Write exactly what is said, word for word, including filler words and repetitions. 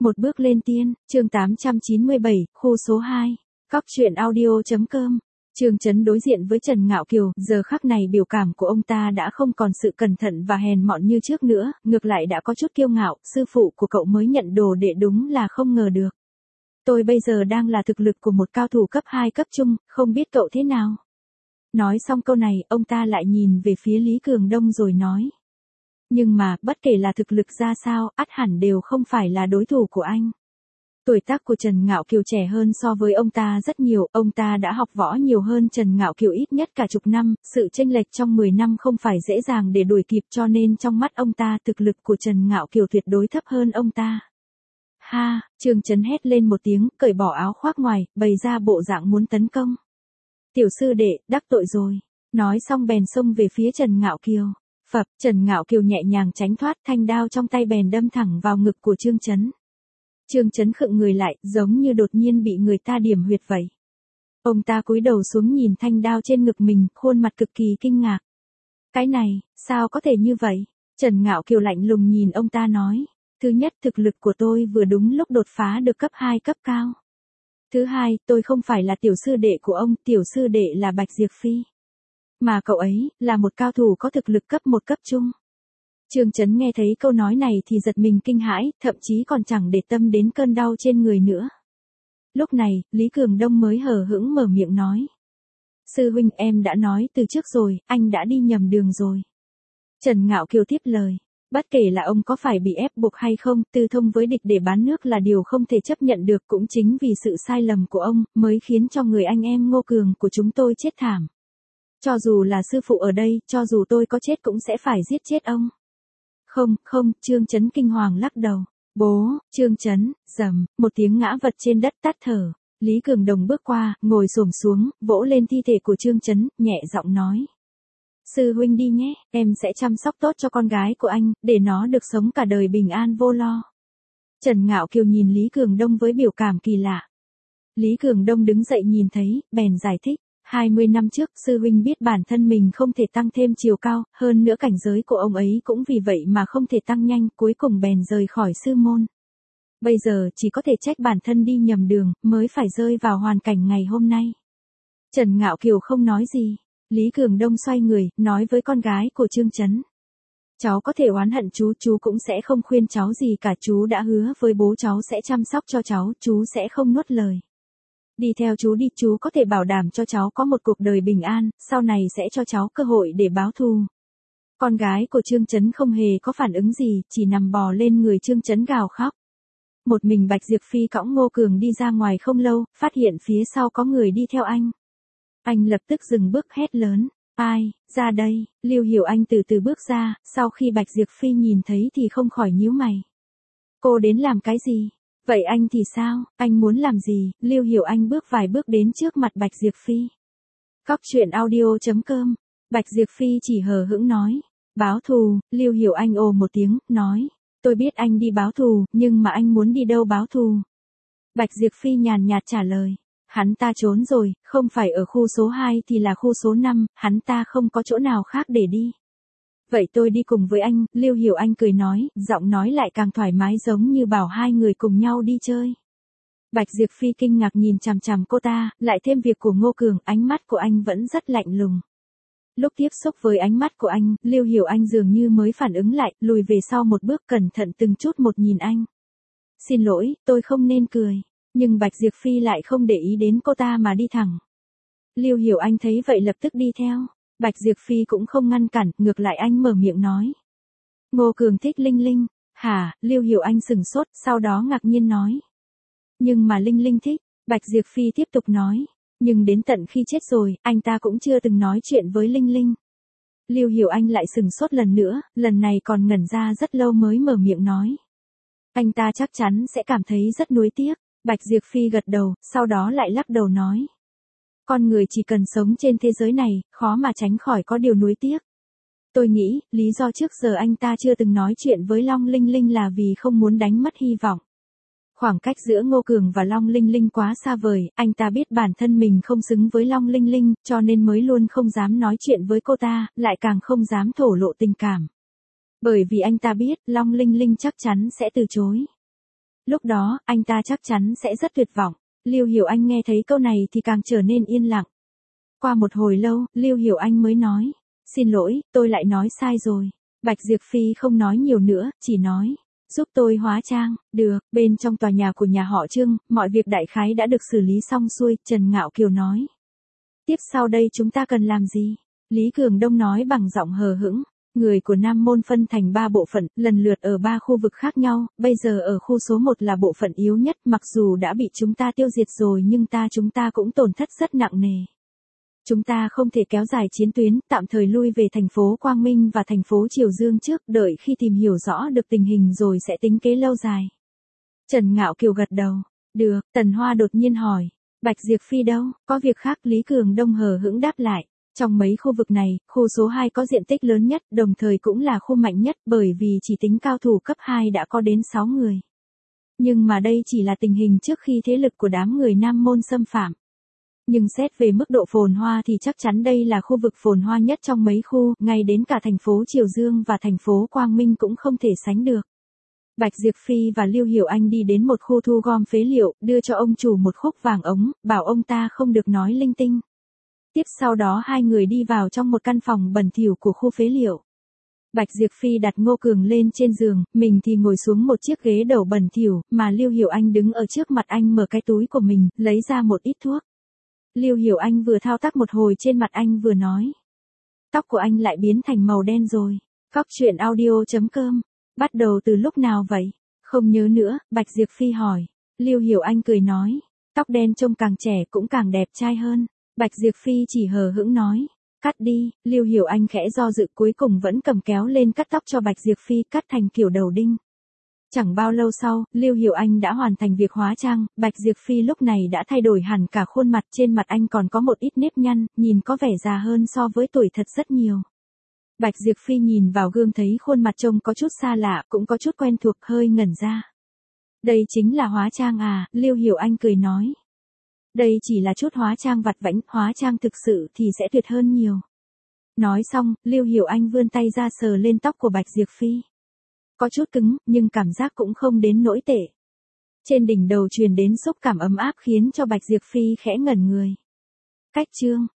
Một bước lên tiên, chương tám trăm chín mươi bảy, khu số hai. Cóc truyện audio chấm com. Trương Chấn đối diện với Trần Ngạo Kiều, giờ khắc này biểu cảm của ông ta đã không còn sự cẩn thận và hèn mọn như trước nữa, ngược lại đã có chút kiêu ngạo, sư phụ của cậu mới nhận đồ đệ đúng là không ngờ được. Tôi bây giờ đang là thực lực của một cao thủ cấp hai cấp trung, không biết cậu thế nào. Nói xong câu này, ông ta lại nhìn về phía Lý Cường Đông rồi nói. Nhưng mà, bất kể là thực lực ra sao, ắt hẳn đều không phải là đối thủ của anh. Tuổi tác của Trần Ngạo Kiều trẻ hơn so với ông ta rất nhiều, ông ta đã học võ nhiều hơn Trần Ngạo Kiều ít nhất cả chục năm, sự chênh lệch trong mười năm không phải dễ dàng để đuổi kịp cho nên trong mắt ông ta thực lực của Trần Ngạo Kiều tuyệt đối thấp hơn ông ta. Ha, Trương Chấn hét lên một tiếng, cởi bỏ áo khoác ngoài, bày ra bộ dạng muốn tấn công. Tiểu sư đệ, đắc tội rồi. Nói xong bèn xông về phía Trần Ngạo Kiều. Phập, Trần Ngạo Kiều nhẹ nhàng tránh thoát, thanh đao trong tay bèn đâm thẳng vào ngực của Trương Chấn. Trương Chấn khựng người lại, giống như đột nhiên bị người ta điểm huyệt vậy. Ông ta cúi đầu xuống nhìn thanh đao trên ngực mình, khuôn mặt cực kỳ kinh ngạc. Cái này, sao có thể như vậy? Trần Ngạo Kiều lạnh lùng nhìn ông ta nói. Thứ nhất, thực lực của tôi vừa đúng lúc đột phá được cấp hai cấp cao. Thứ hai, tôi không phải là tiểu sư đệ của ông, tiểu sư đệ là Bạch Diệp Phi. Mà cậu ấy, là một cao thủ có thực lực cấp một cấp trung. Trương Chấn nghe thấy câu nói này thì giật mình kinh hãi, thậm chí còn chẳng để tâm đến cơn đau trên người nữa. Lúc này, Lý Cường Đông mới hờ hững mở miệng nói. Sư huynh, em đã nói từ trước rồi, anh đã đi nhầm đường rồi. Trần Ngạo Kiều tiếp lời. Bất kể là ông có phải bị ép buộc hay không, tư thông với địch để bán nước là điều không thể chấp nhận được, cũng chính vì sự sai lầm của ông, mới khiến cho người anh em Ngô Cường của chúng tôi chết thảm. Cho dù là sư phụ ở đây, cho dù tôi có chết cũng sẽ phải giết chết ông. Không, không, Trương Chấn kinh hoàng lắc đầu. Bố, Trương Chấn, rầm, một tiếng ngã vật trên đất tắt thở. Lý Cường Đồng bước qua, ngồi xổm xuống, vỗ lên thi thể của Trương Chấn, nhẹ giọng nói. Sư huynh đi nhé, em sẽ chăm sóc tốt cho con gái của anh, để nó được sống cả đời bình an vô lo. Trần Ngạo Kiều nhìn Lý Cường Đông với biểu cảm kỳ lạ. Lý Cường Đông đứng dậy nhìn thấy, bèn giải thích. hai mươi năm trước, sư huynh biết bản thân mình không thể tăng thêm chiều cao, hơn nữa cảnh giới của ông ấy cũng vì vậy mà không thể tăng nhanh, cuối cùng bèn rời khỏi sư môn. Bây giờ, chỉ có thể trách bản thân đi nhầm đường, mới phải rơi vào hoàn cảnh ngày hôm nay. Trần Ngạo Kiều không nói gì. Lý Cường Đông xoay người, nói với con gái của Trương Chấn. Cháu có thể oán hận chú, chú cũng sẽ không khuyên cháu gì cả, chú đã hứa với bố cháu sẽ chăm sóc cho cháu, chú sẽ không nuốt lời. Đi theo chú đi, chú có thể bảo đảm cho cháu có một cuộc đời bình an, sau này sẽ cho cháu cơ hội để báo thù. Con gái của Trương Chấn không hề có phản ứng gì, chỉ nằm bò lên người Trương Chấn gào khóc. Một mình Bạch Diệp Phi cõng Ngô Cường đi ra ngoài không lâu, phát hiện phía sau có người đi theo anh. Anh lập tức dừng bước hét lớn. Ai, ra đây, Lưu Hiểu Anh từ từ bước ra, sau khi Bạch Diệp Phi nhìn thấy thì không khỏi nhíu mày. Cô đến làm cái gì? Vậy anh thì sao, anh muốn làm gì? Lưu Hiểu Anh bước vài bước đến trước mặt Bạch Diệp Phi. Cóc truyện audio chấm com. Bạch Diệp Phi chỉ hờ hững nói. Báo thù, Lưu Hiểu Anh ồ một tiếng, nói. Tôi biết anh đi báo thù, nhưng mà anh muốn đi đâu báo thù? Bạch Diệp Phi nhàn nhạt trả lời. Hắn ta trốn rồi, không phải ở khu số hai thì là khu số năm, hắn ta không có chỗ nào khác để đi. Vậy tôi đi cùng với anh, Lưu Hiểu Anh cười nói, giọng nói lại càng thoải mái giống như bảo hai người cùng nhau đi chơi. Bạch Diệp Phi kinh ngạc nhìn chằm chằm cô ta, lại thêm việc của Ngô Cường, ánh mắt của anh vẫn rất lạnh lùng. Lúc tiếp xúc với ánh mắt của anh, Lưu Hiểu Anh dường như mới phản ứng lại, lùi về sau một bước cẩn thận từng chút một nhìn anh. Xin lỗi, tôi không nên cười. Nhưng Bạch Diệp Phi lại không để ý đến cô ta mà đi thẳng. Lưu Hiểu Anh thấy vậy lập tức đi theo. Bạch Diệp Phi cũng không ngăn cản, ngược lại anh mở miệng nói. Ngô Cường thích Linh Linh. Hả, Lưu Hiểu Anh sừng sốt, sau đó ngạc nhiên nói. Nhưng mà Linh Linh thích, Bạch Diệp Phi tiếp tục nói. Nhưng đến tận khi chết rồi, anh ta cũng chưa từng nói chuyện với Linh Linh. Lưu Hiểu Anh lại sừng sốt lần nữa, lần này còn ngẩn ra rất lâu mới mở miệng nói. Anh ta chắc chắn sẽ cảm thấy rất nuối tiếc. Bạch Diệp Phi gật đầu, sau đó lại lắc đầu nói. Con người chỉ cần sống trên thế giới này, khó mà tránh khỏi có điều nuối tiếc. Tôi nghĩ, lý do trước giờ anh ta chưa từng nói chuyện với Long Linh Linh là vì không muốn đánh mất hy vọng. Khoảng cách giữa Ngô Cường và Long Linh Linh quá xa vời, anh ta biết bản thân mình không xứng với Long Linh Linh, cho nên mới luôn không dám nói chuyện với cô ta, lại càng không dám thổ lộ tình cảm. Bởi vì anh ta biết, Long Linh Linh chắc chắn sẽ từ chối. Lúc đó, anh ta chắc chắn sẽ rất tuyệt vọng. Lưu Hiểu Anh nghe thấy câu này thì càng trở nên yên lặng. Qua một hồi lâu, Lưu Hiểu Anh mới nói. Xin lỗi, tôi lại nói sai rồi. Bạch Diệp Phi không nói nhiều nữa, chỉ nói. Giúp tôi hóa trang, được, bên trong tòa nhà của nhà họ Trương, mọi việc đại khái đã được xử lý xong xuôi, Trần Ngạo Kiều nói. Tiếp sau đây chúng ta cần làm gì? Lý Cường Đông nói bằng giọng hờ hững. Người của Nam Môn phân thành ba bộ phận, lần lượt ở ba khu vực khác nhau, bây giờ ở khu số một là bộ phận yếu nhất, mặc dù đã bị chúng ta tiêu diệt rồi nhưng ta chúng ta cũng tổn thất rất nặng nề. Chúng ta không thể kéo dài chiến tuyến, tạm thời lui về thành phố Quang Minh và thành phố Triều Dương trước, đợi khi tìm hiểu rõ được tình hình rồi sẽ tính kế lâu dài. Trần Ngạo Kiều gật đầu. Được, Tần Hoa đột nhiên hỏi. Bạch Diệp Phi đâu, có việc khác? Lý Cường Đông hờ hững đáp lại. Trong mấy khu vực này, khu số hai có diện tích lớn nhất, đồng thời cũng là khu mạnh nhất, bởi vì chỉ tính cao thủ cấp hai đã có đến sáu người. Nhưng mà đây chỉ là tình hình trước khi thế lực của đám người Nam Môn xâm phạm. Nhưng xét về mức độ phồn hoa thì chắc chắn đây là khu vực phồn hoa nhất trong mấy khu, ngay đến cả thành phố Triều Dương và thành phố Quang Minh cũng không thể sánh được. Bạch Diệp Phi và Lưu Hiểu Anh đi đến một khu thu gom phế liệu, đưa cho ông chủ một khúc vàng ống, bảo ông ta không được nói linh tinh. Tiếp sau đó hai người đi vào trong một căn phòng bẩn thỉu của khu phế liệu. Bạch Diệp Phi đặt Ngô Cường lên trên giường, mình thì ngồi xuống một chiếc ghế đầu bẩn thỉu, mà Lưu Hiểu Anh đứng ở trước mặt anh mở cái túi của mình, lấy ra một ít thuốc. Lưu Hiểu Anh vừa thao tác một hồi trên mặt anh vừa nói. Tóc của anh lại biến thành màu đen rồi. Cóc truyện audio chấm com. Bắt đầu từ lúc nào vậy? Không nhớ nữa, Bạch Diệp Phi hỏi. Lưu Hiểu Anh cười nói. Tóc đen trông càng trẻ cũng càng đẹp trai hơn. Bạch Diệp Phi chỉ hờ hững nói. Cắt đi, Lưu Hiểu Anh khẽ do dự cuối cùng vẫn cầm kéo lên cắt tóc cho Bạch Diệp Phi, cắt thành kiểu đầu đinh. Chẳng bao lâu sau, Lưu Hiểu Anh đã hoàn thành việc hóa trang, Bạch Diệp Phi lúc này đã thay đổi hẳn cả khuôn mặt, trên mặt anh còn có một ít nếp nhăn, nhìn có vẻ già hơn so với tuổi thật rất nhiều. Bạch Diệp Phi nhìn vào gương thấy khuôn mặt trông có chút xa lạ, cũng có chút quen thuộc, hơi ngẩn ra. Đây chính là hóa trang à, Lưu Hiểu Anh cười nói. Đây chỉ là chút hóa trang vặt vãnh, hóa trang thực sự thì sẽ tuyệt hơn nhiều. Nói xong, Lưu Hiểu Anh vươn tay ra sờ lên tóc của Bạch Diệp Phi. Có chút cứng, nhưng cảm giác cũng không đến nỗi tệ. Trên đỉnh đầu truyền đến xúc cảm ấm áp khiến cho Bạch Diệp Phi khẽ ngẩn người. Cách chương